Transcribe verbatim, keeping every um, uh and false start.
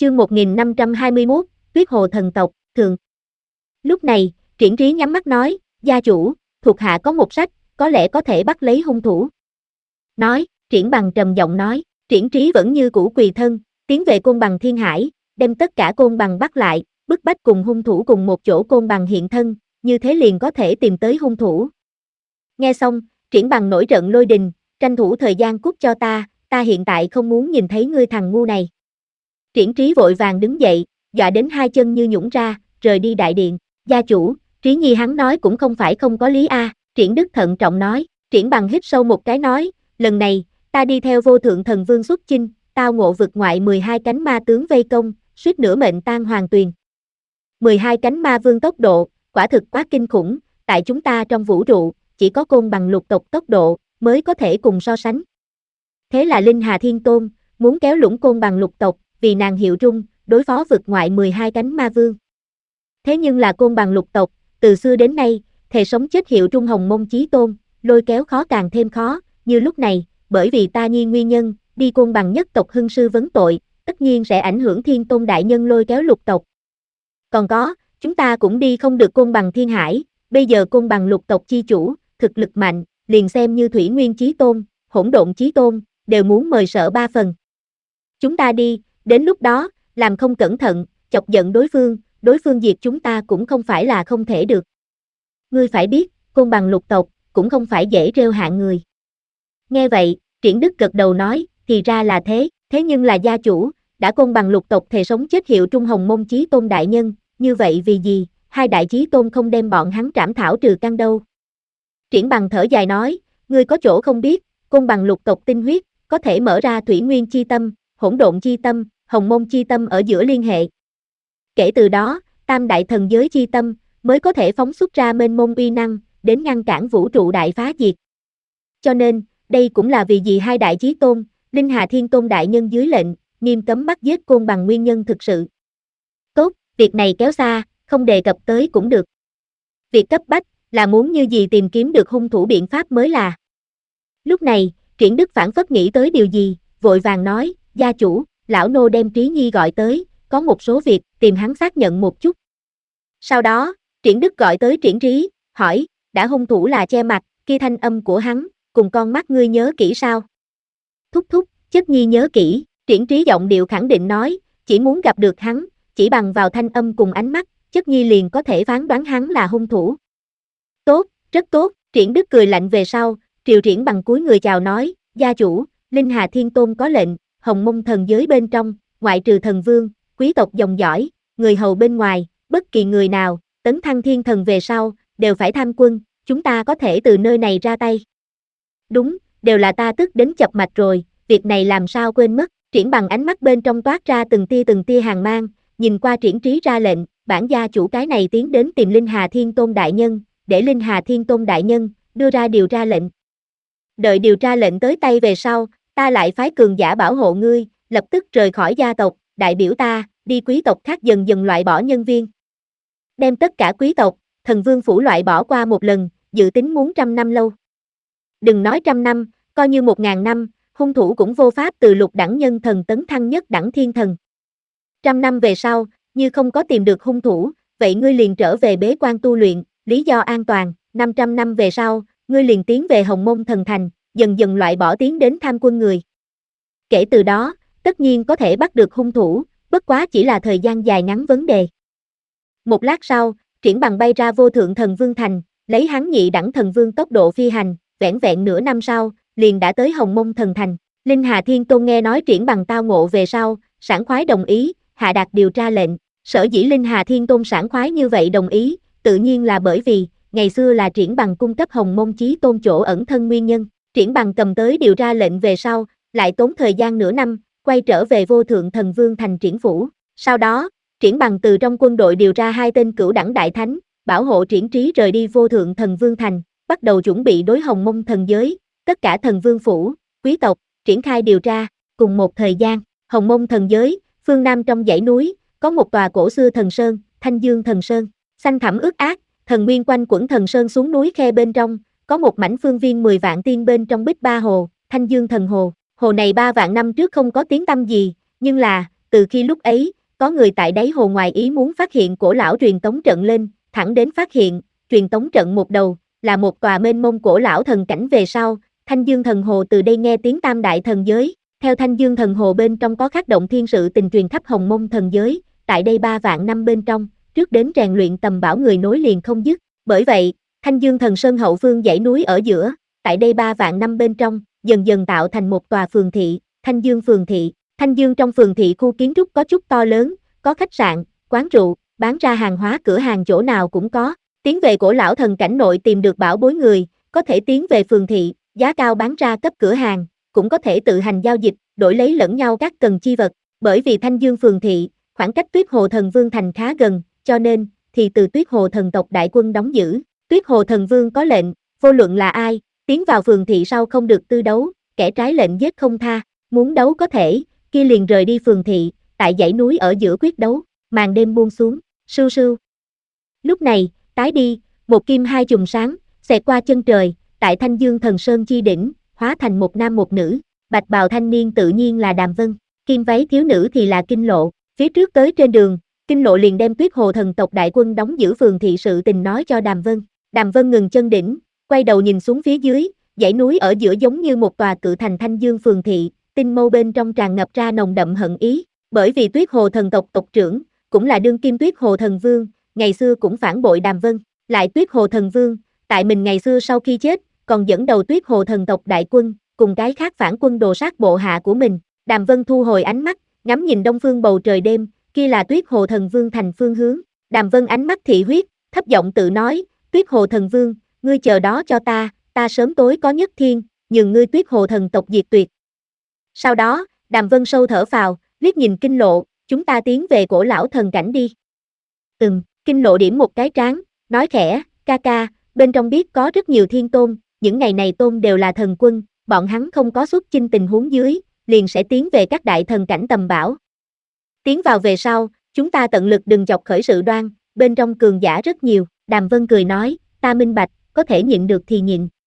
Chương một nghìn năm trăm hai mươi mốt, Tuyết Hồ thần tộc, thường. Lúc này, Triển Trí nhắm mắt nói, gia chủ, thuộc hạ có một sách, có lẽ có thể bắt lấy hung thủ. Nói, Triển Bằng trầm giọng nói, Triển Trí vẫn như cũ quỳ thân, tiến về Côn Bằng Thiên Hải, đem tất cả Côn Bằng bắt lại, bức bách cùng hung thủ cùng một chỗ Côn Bằng hiện thân, như thế liền có thể tìm tới hung thủ. Nghe xong, Triển Bằng nổi trận lôi đình, tranh thủ thời gian cút cho ta, ta hiện tại không muốn nhìn thấy ngươi thằng ngu này. Triển Trí vội vàng đứng dậy, dọa đến hai chân như nhũn ra, rời đi đại điện. Gia chủ, Trí Nhi hắn nói cũng không phải không có lý a. Triển Đức thận trọng nói. Triển Bằng hít sâu một cái nói, lần này, ta đi theo vô thượng thần vương xuất chinh, tao ngộ vực ngoại mười hai cánh ma tướng vây công, suýt nữa mệnh tan hoàng tuyền. mười hai cánh ma vương tốc độ, quả thực quá kinh khủng, tại chúng ta trong vũ trụ, chỉ có Côn Bằng lục tộc tốc độ, mới có thể cùng so sánh. Thế là Linh Hà Thiên Tôn, muốn kéo lũng Côn Bằng lục tộc, vì nàng hiệu trung, đối phó vực ngoại mười hai cánh ma vương. Thế nhưng là Côn Bằng lục tộc, từ xưa đến nay, thề sống chết hiệu trung Hồng Mông Chí Tôn, lôi kéo khó càng thêm khó, như lúc này, bởi vì ta nhi nguyên nhân, đi Côn Bằng nhất tộc hưng sư vấn tội, tất nhiên sẽ ảnh hưởng Thiên Tôn đại nhân lôi kéo lục tộc. Còn có, chúng ta cũng đi không được Côn Bằng Thiên Hải, bây giờ Côn Bằng lục tộc chi chủ, thực lực mạnh, liền xem như Thủy Nguyên Chí Tôn, Hỗn Độn Chí Tôn, đều muốn mời sợ ba phần. Chúng ta đi, đến lúc đó, làm không cẩn thận, chọc giận đối phương, đối phương diệt chúng ta cũng không phải là không thể được. Ngươi phải biết, Côn Bằng lục tộc, cũng không phải dễ trêu hạng người. Nghe vậy, Triển Đức gật đầu nói, thì ra là thế, thế nhưng là gia chủ, đã Côn Bằng lục tộc thề sống chết hiệu trung Hồng Mông Chí Tôn đại nhân, như vậy vì gì, hai đại chí tôn không đem bọn hắn trảm thảo trừ căn đâu. Triển Bằng thở dài nói, ngươi có chỗ không biết, Côn Bằng lục tộc tinh huyết, có thể mở ra Thủy Nguyên chi tâm, Hỗn Độn chi tâm, Hồng Mông chi tâm ở giữa liên hệ. Kể từ đó, tam đại thần giới chi tâm, mới có thể phóng xuất ra mênh mông uy năng, đến ngăn cản vũ trụ đại phá diệt. Cho nên, đây cũng là vì gì hai đại chí tôn, Linh Hà Thiên Tôn đại nhân dưới lệnh, nghiêm cấm bắt giết Côn Bằng nguyên nhân thực sự. Tốt, việc này kéo xa, không đề cập tới cũng được. Việc cấp bách, là muốn như gì tìm kiếm được hung thủ biện pháp mới là. Lúc này, Triển Đức phản phất nghĩ tới điều gì, vội vàng nói, gia chủ, lão nô đem Trí Nhi gọi tới, có một số việc, tìm hắn xác nhận một chút. Sau đó, Triển Đức gọi tới Triển Trí, hỏi, đã hung thủ là che mặt, kia thanh âm của hắn, cùng con mắt ngươi nhớ kỹ sao? Thúc thúc, chất nhi nhớ kỹ, Triển Trí giọng điệu khẳng định nói, chỉ muốn gặp được hắn, chỉ bằng vào thanh âm cùng ánh mắt, chất nhi liền có thể phán đoán hắn là hung thủ. Tốt, rất tốt, Triển Đức cười lạnh về sau, Triều Triển Bằng cúi người chào nói, gia chủ, Linh Hà Thiên Tôn có lệnh, Hồng Mông thần giới bên trong, ngoại trừ thần vương, quý tộc dòng dõi, người hầu bên ngoài, bất kỳ người nào, tấn thăng thiên thần về sau, đều phải tham quân, chúng ta có thể từ nơi này ra tay. Đúng, đều là ta tức đến chập mạch rồi, việc này làm sao quên mất, Triển Bằng ánh mắt bên trong toát ra từng tia từng tia hàn mang, nhìn qua Triển Trí ra lệnh, bản gia chủ cái này tiến đến tìm Linh Hà Thiên Tôn đại nhân, để Linh Hà Thiên Tôn đại nhân, đưa ra điều tra lệnh. Đợi điều tra lệnh tới tay về sau, ta lại phái cường giả bảo hộ ngươi, lập tức rời khỏi gia tộc, đại biểu ta, đi quý tộc khác dần dần loại bỏ nhân viên. Đem tất cả quý tộc, thần vương phủ loại bỏ qua một lần, dự tính muốn trăm năm lâu. Đừng nói trăm năm, coi như một ngàn năm, hung thủ cũng vô pháp từ lục đẳng nhân thần tấn thăng nhất đẳng thiên thần. Trăm năm về sau, như không có tìm được hung thủ, vậy ngươi liền trở về bế quan tu luyện, lý do an toàn, năm trăm năm về sau, ngươi liền tiến về Hồng Mông thần thành, dần dần loại bỏ tiến đến tham quân người. Kể từ đó, tất nhiên có thể bắt được hung thủ, bất quá chỉ là thời gian dài ngắn vấn đề. Một lát sau, Triển Bằng bay ra vô thượng thần vương thành, lấy hắn nhị đẳng thần vương tốc độ phi hành, vẻn vẹn nửa năm sau, liền đã tới Hồng Mông thần thành. Linh Hà Thiên Tôn nghe nói Triển Bằng tao ngộ về sau, sảng khoái đồng ý, hạ đạt điều tra lệnh. Sở dĩ Linh Hà Thiên Tôn sảng khoái như vậy đồng ý, tự nhiên là bởi vì, ngày xưa là Triển Bằng cung cấp Hồng Mông Chí Tôn chỗ ẩn thân nguyên nhân. Triển Bằng cầm tới điều tra lệnh về sau, lại tốn thời gian nửa năm, quay trở về vô thượng thần vương thành Triển phủ. Sau đó, Triển Bằng từ trong quân đội điều ra hai tên cửu đẳng đại thánh, bảo hộ Triển Trí rời đi vô thượng thần vương thành, bắt đầu chuẩn bị đối Hồng Mông thần giới, tất cả thần vương phủ, quý tộc, triển khai điều tra. Cùng một thời gian, Hồng Mông thần giới, phương Nam trong dãy núi, có một tòa cổ xưa thần sơn, Thanh Dương thần sơn, xanh thẳm ướt át, thần nguyên quanh quẩn thần sơn xuống núi khe bên trong, có một mảnh phương viên mười vạn tiên bên trong bích ba hồ, Thanh Dương thần hồ. Hồ này ba vạn năm trước không có tiếng tăm gì, nhưng là, từ khi lúc ấy, có người tại đáy hồ ngoài ý muốn phát hiện cổ lão truyền tống trận lên, thẳng đến phát hiện, truyền tống trận một đầu, là một tòa mênh mông cổ lão thần cảnh về sau, Thanh Dương Thần Hồ từ đây nghe tiếng tam đại thần giới, theo Thanh Dương Thần Hồ bên trong có khắc động thiên sự tình truyền khắp Hồng Mông thần giới, tại đây ba vạn năm bên trong, trước đến rèn luyện tầm bảo người nối liền không dứt, bởi vậy, Thanh Dương Thần Sơn hậu phương dãy núi ở giữa, tại đây ba vạn năm bên trong, dần dần tạo thành một tòa phường thị, Thanh Dương phường thị. Thanh Dương trong phường thị khu kiến trúc có chút to lớn, có khách sạn, quán rượu, bán ra hàng hóa cửa hàng chỗ nào cũng có. Tiến về cổ lão thần cảnh nội tìm được bảo bối người, có thể tiến về phường thị, giá cao bán ra cấp cửa hàng, cũng có thể tự hành giao dịch, đổi lấy lẫn nhau các cần chi vật. Bởi vì Thanh Dương phường thị, khoảng cách Tuyết Hồ Thần Vương thành khá gần, cho nên, thì từ Tuyết Hồ Thần tộc đại quân đóng giữ. Tuyết Hồ Thần Vương có lệnh, vô luận là ai, tiến vào phường thị sau không được tư đấu, kẻ trái lệnh giết không tha, muốn đấu có thể, kia liền rời đi phường thị, tại dãy núi ở giữa quyết đấu, màn đêm buông xuống, sưu sưu. Lúc này, tái đi, một kim hai chùm sáng, xẹt qua chân trời, tại Thanh Dương Thần Sơn chi đỉnh, hóa thành một nam một nữ, bạch bào thanh niên tự nhiên là Đàm Vân, kim váy thiếu nữ thì là Kinh Lộ, phía trước tới trên đường, Kinh Lộ liền đem Tuyết Hồ Thần tộc đại quân đóng giữ phường thị sự tình nói cho Đàm Vân. Đàm Vân ngừng chân đỉnh, quay đầu nhìn xuống phía dưới, dãy núi ở giữa giống như một tòa cự thành Thanh Dương phường thị, tinh mâu bên trong tràn ngập ra nồng đậm hận ý, bởi vì Tuyết Hồ Thần tộc tộc trưởng, cũng là đương kim Tuyết Hồ Thần Vương, ngày xưa cũng phản bội Đàm Vân, lại Tuyết Hồ Thần Vương, tại mình ngày xưa sau khi chết, còn dẫn đầu Tuyết Hồ Thần tộc đại quân, cùng cái khác phản quân đồ sát bộ hạ của mình. Đàm Vân thu hồi ánh mắt, ngắm nhìn đông phương bầu trời đêm, kia là Tuyết Hồ Thần Vương thành phương hướng. Đàm Vân ánh mắt thị huyết, thấp giọng tự nói, Tuyết Hồ Thần Vương, ngươi chờ đó cho ta, ta sớm tối có nhất thiên, nhường ngươi Tuyết Hồ Thần tộc diệt tuyệt. Sau đó, Đàm Vân sâu thở phào, liếc nhìn Kinh Lộ, chúng ta tiến về cổ lão thần cảnh đi. Ừm, Kinh Lộ điểm một cái trán, nói khẽ, ca ca, bên trong biết có rất nhiều thiên tôn, những ngày này tôn đều là thần quân, bọn hắn không có xuất chinh tình huống dưới, liền sẽ tiến về các đại thần cảnh tầm bảo. Tiến vào về sau, chúng ta tận lực đừng chọc khởi sự đoan, bên trong cường giả rất nhiều, Đàm Vân cười nói, ta minh bạch, có thể nhịn được thì nhịn.